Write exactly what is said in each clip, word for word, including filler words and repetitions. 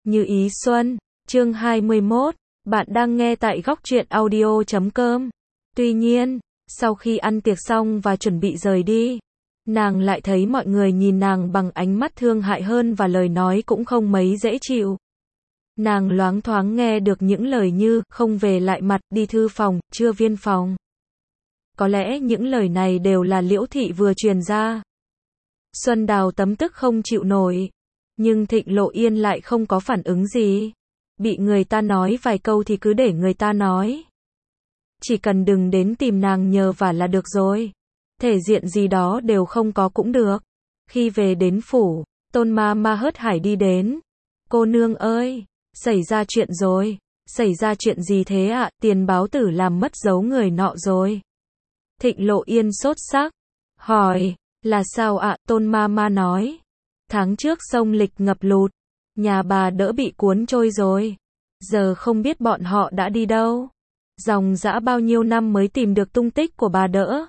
Như ý xuân, chương hai mươi mốt, bạn đang nghe tại góc truyện audio chấm com. Tuy nhiên, sau khi ăn tiệc xong và chuẩn bị rời đi, nàng lại thấy mọi người nhìn nàng bằng ánh mắt thương hại hơn và lời nói cũng không mấy dễ chịu. Nàng loáng thoáng nghe được những lời như, không về lại mặt, đi thư phòng, chưa viên phòng. Có lẽ những lời này đều là Liễu Thị vừa truyền ra. Xuân Đào tấm tức không chịu nổi, nhưng Thịnh Lộ Yên lại không có phản ứng gì. Bị người ta nói vài câu thì cứ để người ta nói. Chỉ cần đừng đến tìm nàng nhờ vả là được rồi. Thể diện gì đó đều không có cũng được. Khi về đến phủ, Tôn ma ma hớt hải đi đến. Cô nương ơi, xảy ra chuyện rồi. Xảy ra chuyện gì thế ạ? À? Tiền báo tử làm mất dấu người nọ rồi. Thịnh Lộ Yên sốt sắc, hỏi, là sao ạ? À? Tôn ma ma nói, tháng trước sông Lịch ngập lụt, nhà bà đỡ bị cuốn trôi rồi. Giờ không biết bọn họ đã đi đâu. Dòng dã bao nhiêu năm mới tìm được tung tích của bà đỡ.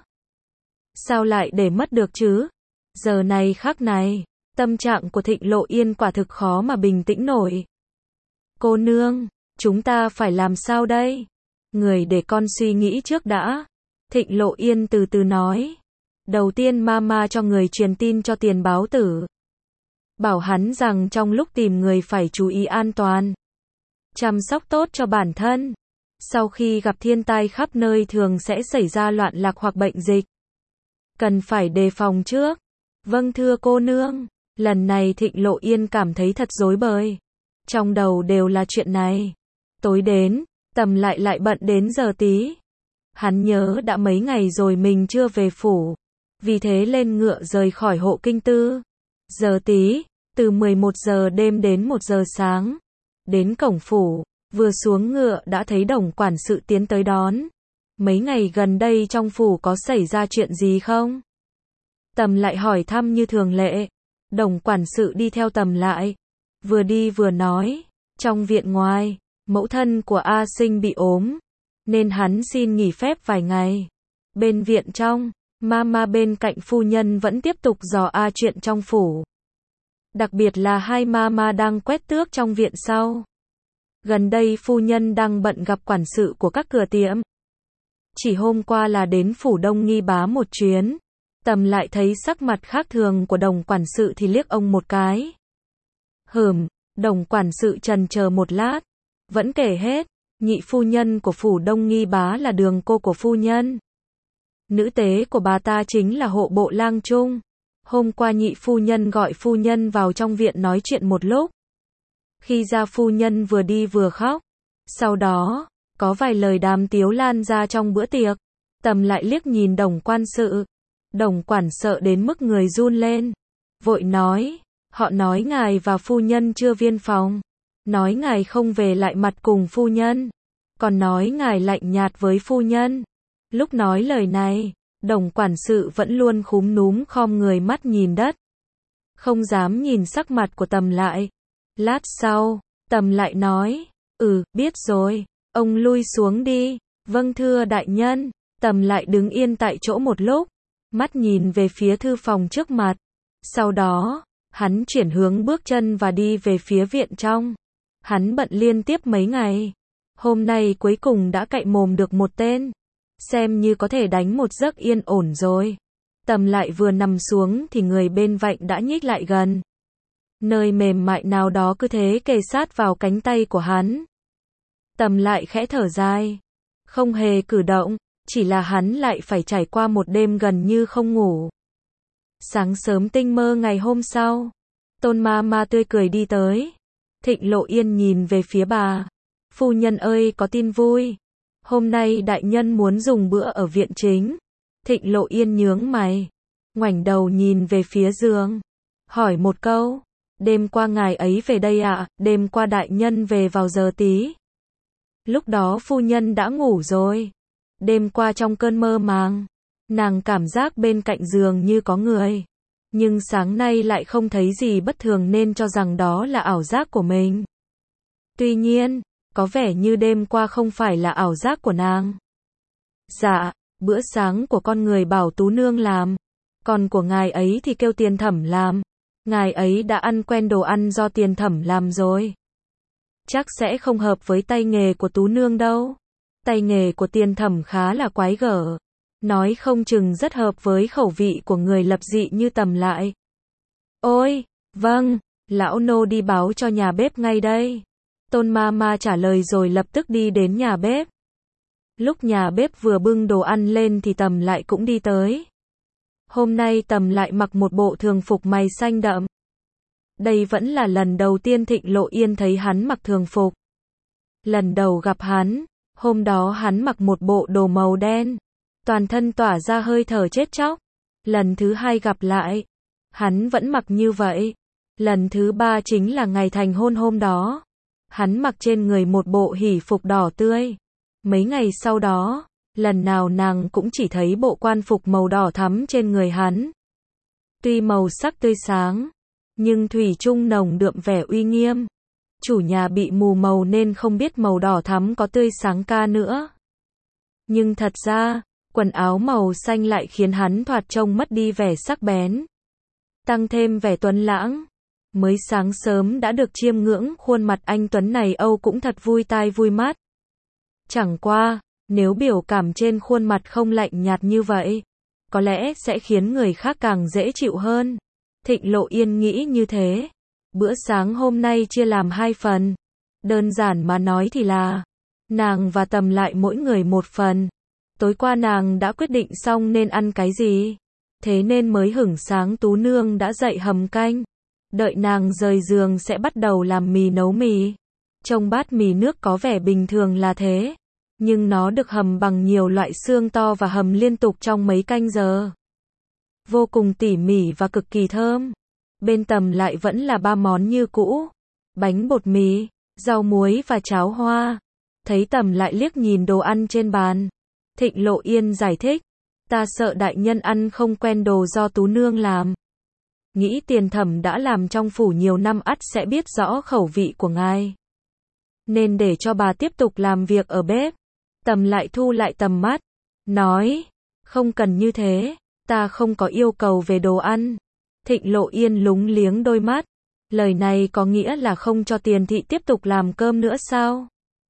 Sao lại để mất được chứ? Giờ này khắc này, tâm trạng của Thịnh Lộ Yên quả thực khó mà bình tĩnh nổi. Cô nương, chúng ta phải làm sao đây? Người để con suy nghĩ trước đã. Thịnh Lộ Yên từ từ nói. Đầu tiên mama cho người truyền tin cho Tiền báo tử. Bảo hắn rằng trong lúc tìm người phải chú ý an toàn. Chăm sóc tốt cho bản thân. Sau khi gặp thiên tai khắp nơi thường sẽ xảy ra loạn lạc hoặc bệnh dịch. Cần phải đề phòng trước. Vâng thưa cô nương. Lần này Thịnh Lộ Yên cảm thấy thật rối bời. Trong đầu đều là chuyện này. Tối đến, Tầm lại lại bận đến giờ tí. Hắn nhớ đã mấy ngày rồi mình chưa về phủ. Vì thế lên ngựa rời khỏi hộ kinh tư. Giờ tí, từ mười một giờ đêm đến một giờ sáng. Đến cổng phủ, vừa xuống ngựa đã thấy Đồng quản sự tiến tới đón. Mấy ngày gần đây trong phủ có xảy ra chuyện gì không? Tầm lại hỏi thăm như thường lệ. Đồng quản sự đi theo Tầm lại. Vừa đi vừa nói, trong viện ngoài, mẫu thân của A Sinh bị ốm. Nên hắn xin nghỉ phép vài ngày. Bên viện trong, mama bên cạnh phu nhân vẫn tiếp tục dò A chuyện trong phủ. Đặc biệt là hai mama đang quét tước trong viện sau. Gần đây phu nhân đang bận gặp quản sự của các cửa tiệm. Chỉ hôm qua là đến phủ Đông Nghi Bá một chuyến. Tầm lại thấy sắc mặt khác thường của Đồng quản sự thì liếc ông một cái. Hừm, Đồng quản sự trần chờ một lát. Vẫn kể hết, nhị phu nhân của phủ Đông Nghi Bá là Đường cô của phu nhân. Nữ tế của bà ta chính là hộ bộ lang trung. Hôm qua nhị phu nhân gọi phu nhân vào trong viện nói chuyện một lúc. Khi ra phu nhân vừa đi vừa khóc. Sau đó, có vài lời đàm tiếu lan ra trong bữa tiệc. Tầm lại liếc nhìn Đồng quan sự. Đồng quản sợ đến mức người run lên. Vội nói, họ nói ngài và phu nhân chưa viên phòng. Nói ngài không về lại mặt cùng phu nhân. Còn nói ngài lạnh nhạt với phu nhân. Lúc nói lời này, Đồng quản sự vẫn luôn khúm núm khom người mắt nhìn đất. Không dám nhìn sắc mặt của Tầm lại. Lát sau, Tầm lại nói, ừ, biết rồi, ông lui xuống đi. Vâng thưa đại nhân. Tầm lại đứng yên tại chỗ một lúc, mắt nhìn về phía thư phòng trước mặt. Sau đó, hắn chuyển hướng bước chân và đi về phía viện trong. Hắn bận liên tiếp mấy ngày. Hôm nay cuối cùng đã cậy mồm được một tên. Xem như có thể đánh một giấc yên ổn rồi. Tầm lại vừa nằm xuống thì người bên vạnh đã nhích lại gần. Nơi mềm mại nào đó cứ thế kề sát vào cánh tay của hắn. Tầm lại khẽ thở dài. Không hề cử động, chỉ là hắn lại phải trải qua một đêm gần như không ngủ. Sáng sớm tinh mơ ngày hôm sau, Tôn ma ma tươi cười đi tới. Thịnh Lộ Yên nhìn về phía bà. Phu nhân ơi, có tin vui. Hôm nay đại nhân muốn dùng bữa ở viện chính. Thịnh Lộ Yên nhướng mày, ngoảnh đầu nhìn về phía giường, hỏi một câu. Đêm qua ngài ấy về đây ạ? À? Đêm qua đại nhân về vào giờ tí. Lúc đó phu nhân đã ngủ rồi. Đêm qua trong cơn mơ màng, nàng cảm giác bên cạnh giường như có người. Nhưng sáng nay lại không thấy gì bất thường nên cho rằng đó là ảo giác của mình. Tuy nhiên, có vẻ như đêm qua không phải là ảo giác của nàng. Dạ, bữa sáng của con người bảo Tú Nương làm. Còn của ngài ấy thì kêu Tiền Thẩm làm. Ngài ấy đã ăn quen đồ ăn do Tiền Thẩm làm rồi. chắc sẽ không hợp với tay nghề của Tú Nương đâu. Tay nghề của Tiền Thẩm khá là quái gở, nói không chừng rất hợp với khẩu vị của người lập dị như Tầm Lại. Ôi, vâng, lão nô đi báo cho nhà bếp ngay đây. Tôn ma ma trả lời rồi lập tức đi đến nhà bếp. Lúc nhà bếp vừa bưng đồ ăn lên thì Tầm Lại cũng đi tới. Hôm nay Tầm Lại mặc một bộ thường phục mày xanh đậm. Đây vẫn là lần đầu tiên Thịnh Lộ Yên thấy hắn mặc thường phục. Lần đầu gặp hắn, hôm đó hắn mặc một bộ đồ màu đen, toàn thân tỏa ra hơi thở chết chóc. Lần thứ hai gặp lại, hắn vẫn mặc như vậy. Lần thứ ba chính là ngày thành hôn hôm đó. Hắn mặc trên người một bộ hỷ phục đỏ tươi. Mấy ngày sau đó, lần nào nàng cũng chỉ thấy bộ quan phục màu đỏ thắm trên người hắn. Tuy màu sắc tươi sáng, nhưng thủy chung nồng đượm vẻ uy nghiêm. Chủ nhà bị mù màu nên không biết màu đỏ thắm có tươi sáng ca nữa. Nhưng thật ra, quần áo màu xanh lại khiến hắn thoạt trông mất đi vẻ sắc bén, tăng thêm vẻ tuấn lãng. Mới sáng sớm đã được chiêm ngưỡng khuôn mặt anh tuấn này Âu cũng thật vui tai vui mắt. Chẳng qua, nếu biểu cảm trên khuôn mặt không lạnh nhạt như vậy, có lẽ sẽ khiến người khác càng dễ chịu hơn. Thịnh Lộ Yên nghĩ như thế. Bữa sáng hôm nay chia làm hai phần. Đơn giản mà nói thì là, nàng và Tầm Lại mỗi người một phần. Tối qua nàng đã quyết định xong nên ăn cái gì. Thế nên mới hửng sáng Tú Nương đã dậy hầm canh. Đợi nàng rời giường sẽ bắt đầu làm mì nấu mì. Trong bát mì nước có vẻ bình thường là thế, nhưng nó được hầm bằng nhiều loại xương to và hầm liên tục trong mấy canh giờ. Vô cùng tỉ mỉ và cực kỳ thơm. Bên Tầm Lại vẫn là ba món như cũ. Bánh bột mì, rau muối và cháo hoa. Thấy Tầm Lại liếc nhìn đồ ăn trên bàn, Thịnh Lộ Yên giải thích. Ta sợ đại nhân ăn không quen đồ do Tú Nương làm. Nghĩ Tiền Thẩm đã làm trong phủ nhiều năm ắt sẽ biết rõ khẩu vị của ngài, nên để cho bà tiếp tục làm việc ở bếp. Tầm Lại thu lại tầm mắt, nói, không cần như thế, ta không có yêu cầu về đồ ăn. Thịnh Lộ Yên lúng liếng đôi mắt, lời này có nghĩa là không cho Tiền thị tiếp tục làm cơm nữa sao?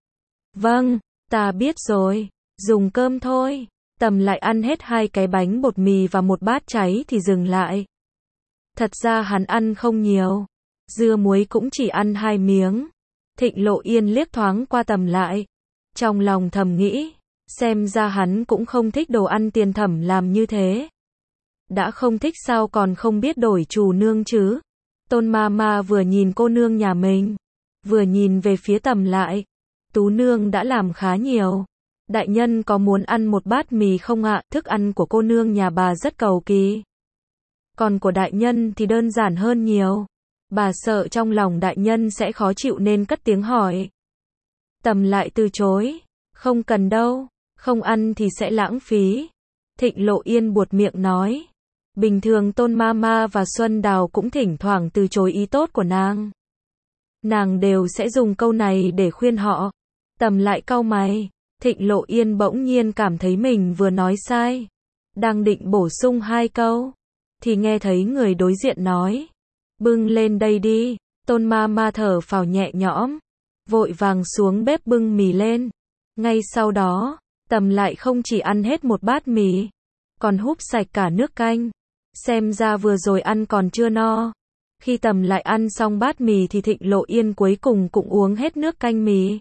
Vâng, ta biết rồi, dùng cơm thôi. Tầm Lại ăn hết hai cái bánh bột mì và một bát cháy thì dừng lại. Thật ra hắn ăn không nhiều, dưa muối cũng chỉ ăn hai miếng. Thịnh Lộ Yên liếc thoáng qua Tầm Lại, trong lòng thầm nghĩ, xem ra hắn cũng không thích đồ ăn Tiền Thẩm làm như thế. Đã không thích sao còn không biết đổi chủ nương chứ. Tôn ma ma vừa nhìn cô nương nhà mình, vừa nhìn về phía Tầm Lại. Tú nương đã làm khá nhiều. Đại nhân có muốn ăn một bát mì không ạ? Thức ăn của cô nương nhà bà rất cầu kỳ. Còn của đại nhân thì đơn giản hơn nhiều. Bà sợ trong lòng đại nhân sẽ khó chịu nên cất tiếng hỏi. Tầm Lại từ chối. Không cần đâu, không ăn thì sẽ lãng phí. Thịnh Lộ Yên buột miệng nói. Bình thường Tôn ma ma và Xuân Đào cũng thỉnh thoảng từ chối ý tốt của nàng. Nàng đều sẽ dùng câu này để khuyên họ. Tầm Lại cau mày. Thịnh Lộ Yên bỗng nhiên cảm thấy mình vừa nói sai. Đang định bổ sung hai câu, thì nghe thấy người đối diện nói. Bưng lên đây đi. Tôn ma ma thở phào nhẹ nhõm, vội vàng xuống bếp bưng mì lên. Ngay sau đó, Tầm Lại không chỉ ăn hết một bát mì, còn húp sạch cả nước canh. Xem ra vừa rồi ăn còn chưa no. Khi Tầm Lại ăn xong bát mì thì Thịnh Lộ Yên cuối cùng cũng uống hết nước canh mì.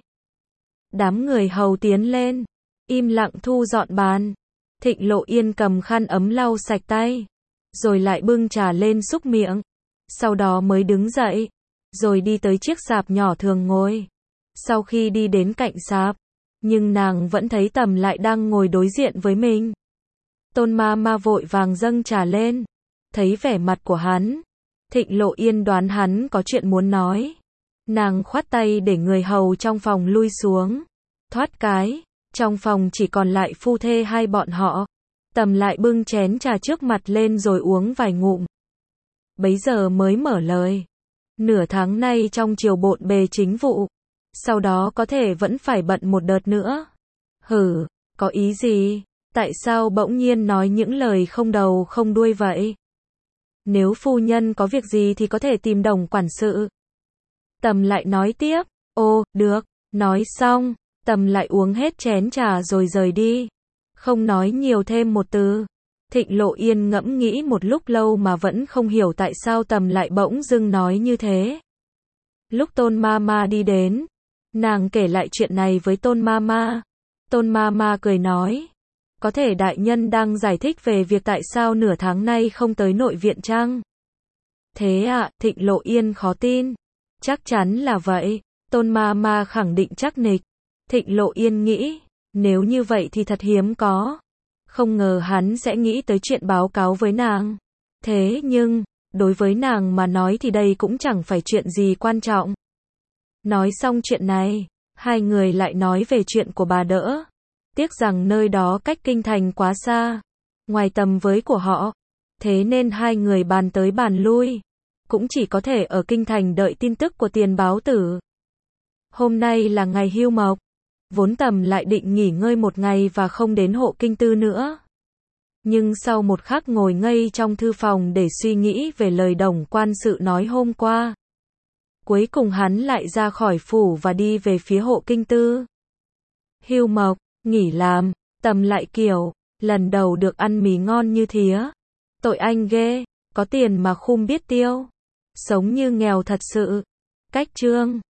Đám người hầu tiến lên, im lặng thu dọn bàn. Thịnh Lộ Yên cầm khăn ấm lau sạch tay, rồi lại bưng trà lên xúc miệng. Sau đó mới đứng dậy, rồi đi tới chiếc sạp nhỏ thường ngồi. Sau khi đi đến cạnh sạp, nhưng nàng vẫn thấy Tầm Lại đang ngồi đối diện với mình. Tôn ma ma vội vàng dâng trà lên, thấy vẻ mặt của hắn, Thịnh Lộ Yên đoán hắn có chuyện muốn nói. Nàng khoát tay để người hầu trong phòng lui xuống. Thoát cái, trong phòng chỉ còn lại phu thê hai bọn họ. Tầm Lại bưng chén trà trước mặt lên rồi uống vài ngụm. Bấy giờ mới mở lời. Nửa tháng nay trong triều bộn bề chính vụ, sau đó có thể vẫn phải bận một đợt nữa. Hử, có ý gì? Tại sao bỗng nhiên nói những lời không đầu không đuôi vậy? Nếu phu nhân có việc gì thì có thể tìm Đồng quản sự. Tầm Lại nói tiếp, Ô, được, nói xong, Tầm lại uống hết chén trà rồi rời đi. Không nói nhiều thêm một từ. Thịnh Lộ Yên ngẫm nghĩ một lúc lâu mà vẫn không hiểu tại sao Tầm lại bỗng dưng nói như thế. Lúc Tôn Mama đi đến, nàng kể lại chuyện này với Tôn Mama. Tôn Mama cười nói, có thể đại nhân đang giải thích về việc tại sao nửa tháng nay không tới nội viện chăng? Thế ạ, à, Thịnh Lộ Yên khó tin. Chắc chắn là vậy, Tôn Mama khẳng định chắc nịch. Thịnh Lộ Yên nghĩ, nếu như vậy thì thật hiếm có. Không ngờ hắn sẽ nghĩ tới chuyện báo cáo với nàng. Thế nhưng, đối với nàng mà nói thì đây cũng chẳng phải chuyện gì quan trọng. Nói xong chuyện này, hai người lại nói về chuyện của bà đỡ. Tiếc rằng nơi đó cách kinh thành quá xa, ngoài tầm với của họ. Thế nên hai người bàn tới bàn lui, cũng chỉ có thể ở kinh thành đợi tin tức của Tiền Báo Tử. Hôm nay là ngày hưu mộc, vốn Tầm lại định nghỉ ngơi một ngày và không đến hộ kinh tư nữa. Nhưng sau một khắc ngồi ngây trong thư phòng để suy nghĩ về lời Đồng quan sự nói hôm qua, cuối cùng hắn lại ra khỏi phủ và đi về phía hộ kinh tư. Hưu mộc, nghỉ làm, Tầm lại kiểu, lần đầu được ăn mì ngon như thía. Tội anh ghê, có tiền mà không biết tiêu. Sống như nghèo thật sự. Cách chương